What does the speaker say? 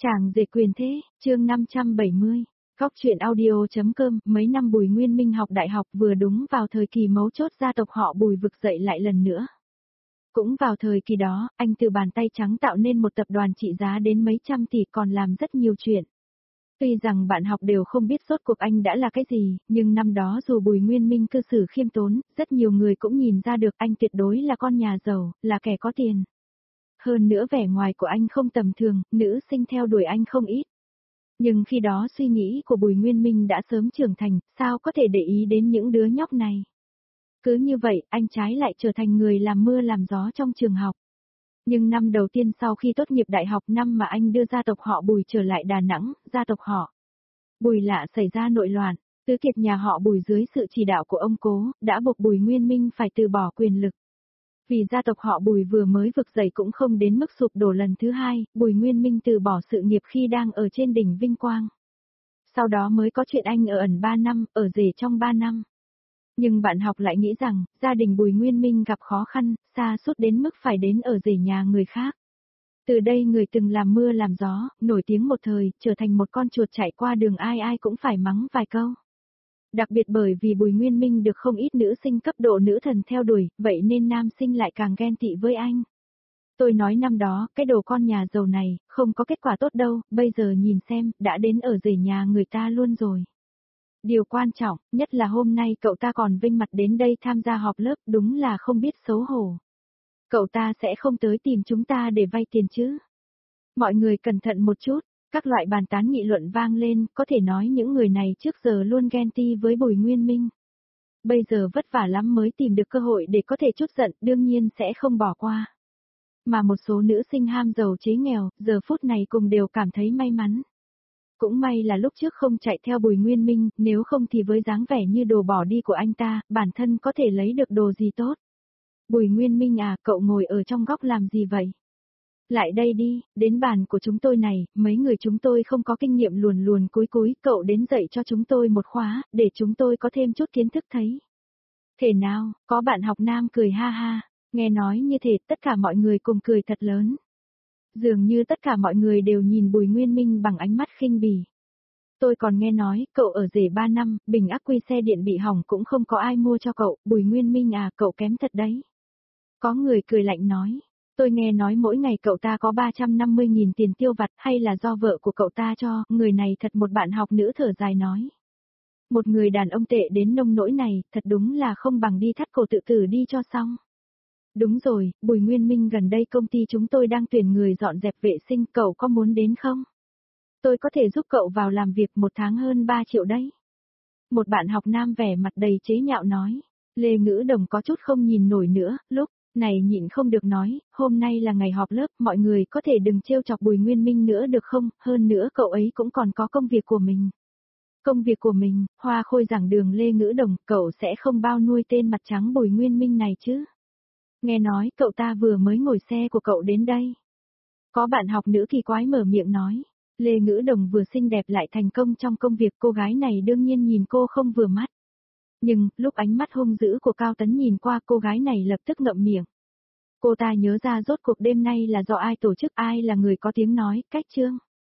Chàng rể quyền thế, chương 570. Góc truyện audio.com. Mấy năm Bùi Nguyên Minh học đại học vừa đúng vào thời kỳ mấu chốt gia tộc họ Bùi vực dậy lại lần nữa. Cũng vào thời kỳ đó, anh từ bàn tay trắng tạo nên một tập đoàn trị giá đến mấy trăm tỷ còn làm rất nhiều chuyện. Tuy rằng bạn học đều không biết rốt cuộc anh đã là cái gì, nhưng năm đó dù Bùi Nguyên Minh cư xử khiêm tốn, rất nhiều người cũng nhìn ra được anh tuyệt đối là con nhà giàu, là kẻ có tiền. Hơn nữa vẻ ngoài của anh không tầm thường, nữ sinh theo đuổi anh không ít. Nhưng khi đó suy nghĩ của Bùi Nguyên Minh đã sớm trưởng thành, sao có thể để ý đến những đứa nhóc này. Cứ như vậy, anh trái lại trở thành người làm mưa làm gió trong trường học. Nhưng năm đầu tiên sau khi tốt nghiệp đại học, năm mà anh đưa gia tộc họ Bùi trở lại Đà Nẵng, gia tộc họ Bùi lạ xảy ra nội loạn, tứ kiệt nhà họ Bùi dưới sự chỉ đạo của ông Cố, đã buộc Bùi Nguyên Minh phải từ bỏ quyền lực. Vì gia tộc họ Bùi vừa mới vực dậy cũng không đến mức sụp đổ lần thứ hai, Bùi Nguyên Minh từ bỏ sự nghiệp khi đang ở trên đỉnh vinh quang. Sau đó mới có chuyện anh ở ẩn 3 năm, ở rể trong 3 năm. Nhưng bạn học lại nghĩ rằng, gia đình Bùi Nguyên Minh gặp khó khăn, xa suốt đến mức phải đến ở rể nhà người khác. Từ đây người từng làm mưa làm gió, nổi tiếng một thời, trở thành một con chuột chạy qua đường ai ai cũng phải mắng vài câu. Đặc biệt bởi vì Bùi Nguyên Minh được không ít nữ sinh cấp độ nữ thần theo đuổi, vậy nên nam sinh lại càng ghen tị với anh. Tôi nói năm đó, cái đồ con nhà giàu này, không có kết quả tốt đâu, bây giờ nhìn xem, đã đến ở rể nhà người ta luôn rồi. Điều quan trọng, nhất là hôm nay cậu ta còn vinh mặt đến đây tham gia họp lớp, đúng là không biết xấu hổ. Cậu ta sẽ không tới tìm chúng ta để vay tiền chứ. Mọi người cẩn thận một chút. Các loại bàn tán nghị luận vang lên, có thể nói những người này trước giờ luôn ghen ti với Bùi Nguyên Minh. Bây giờ vất vả lắm mới tìm được cơ hội để có thể trút giận, đương nhiên sẽ không bỏ qua. Mà một số nữ sinh ham giàu chế nghèo, giờ phút này cùng đều cảm thấy may mắn. Cũng may là lúc trước không chạy theo Bùi Nguyên Minh, nếu không thì với dáng vẻ như đồ bỏ đi của anh ta, bản thân có thể lấy được đồ gì tốt. Bùi Nguyên Minh à, cậu ngồi ở trong góc làm gì vậy? Lại đây đi, đến bàn của chúng tôi này, mấy người chúng tôi không có kinh nghiệm luồn luồn cúi cúi, cậu đến dạy cho chúng tôi một khóa, để chúng tôi có thêm chút kiến thức thấy. Thể nào, có bạn học nam cười ha ha, nghe nói như thế tất cả mọi người cùng cười thật lớn. Dường như tất cả mọi người đều nhìn Bùi Nguyên Minh bằng ánh mắt khinh bỉ. Tôi còn nghe nói, cậu ở rể 3 năm, bình ắc quy xe điện bị hỏng cũng không có ai mua cho cậu, Bùi Nguyên Minh à, cậu kém thật đấy. Có người cười lạnh nói. Tôi nghe nói mỗi ngày cậu ta có 350.000 tiền tiêu vặt hay là do vợ của cậu ta cho, người này thật một bạn học nữ thở dài nói. Một người đàn ông tệ đến nông nỗi này, thật đúng là không bằng đi thắt cổ tự tử đi cho xong. Đúng rồi, Bùi Nguyên Minh gần đây công ty chúng tôi đang tuyển người dọn dẹp vệ sinh, cậu có muốn đến không? Tôi có thể giúp cậu vào làm việc 1 tháng hơn 3 triệu đấy. Một bạn học nam vẻ mặt đầy chế nhạo nói. Lê Ngữ Đồng có chút không nhìn nổi nữa, lúc này nhịn không được nói, hôm nay là ngày họp lớp, mọi người có thể đừng trêu chọc Bùi Nguyên Minh nữa được không, hơn nữa cậu ấy cũng còn có công việc của mình. Công việc của mình, hoa khôi giảng đường Lê Ngữ Đồng, cậu sẽ không bao nuôi tên mặt trắng Bùi Nguyên Minh này chứ. Nghe nói cậu ta vừa mới ngồi xe của cậu đến đây. Có bạn học nữ kỳ quái mở miệng nói, Lê Ngữ Đồng vừa xinh đẹp lại thành công trong công việc, cô gái này đương nhiên nhìn cô không vừa mắt. Nhưng, lúc ánh mắt hung dữ của Cao Tấn nhìn qua, cô gái này lập tức ngậm miệng. Cô ta nhớ ra rốt cuộc đêm nay là do ai tổ chức, ai là người có tiếng nói, cách chương.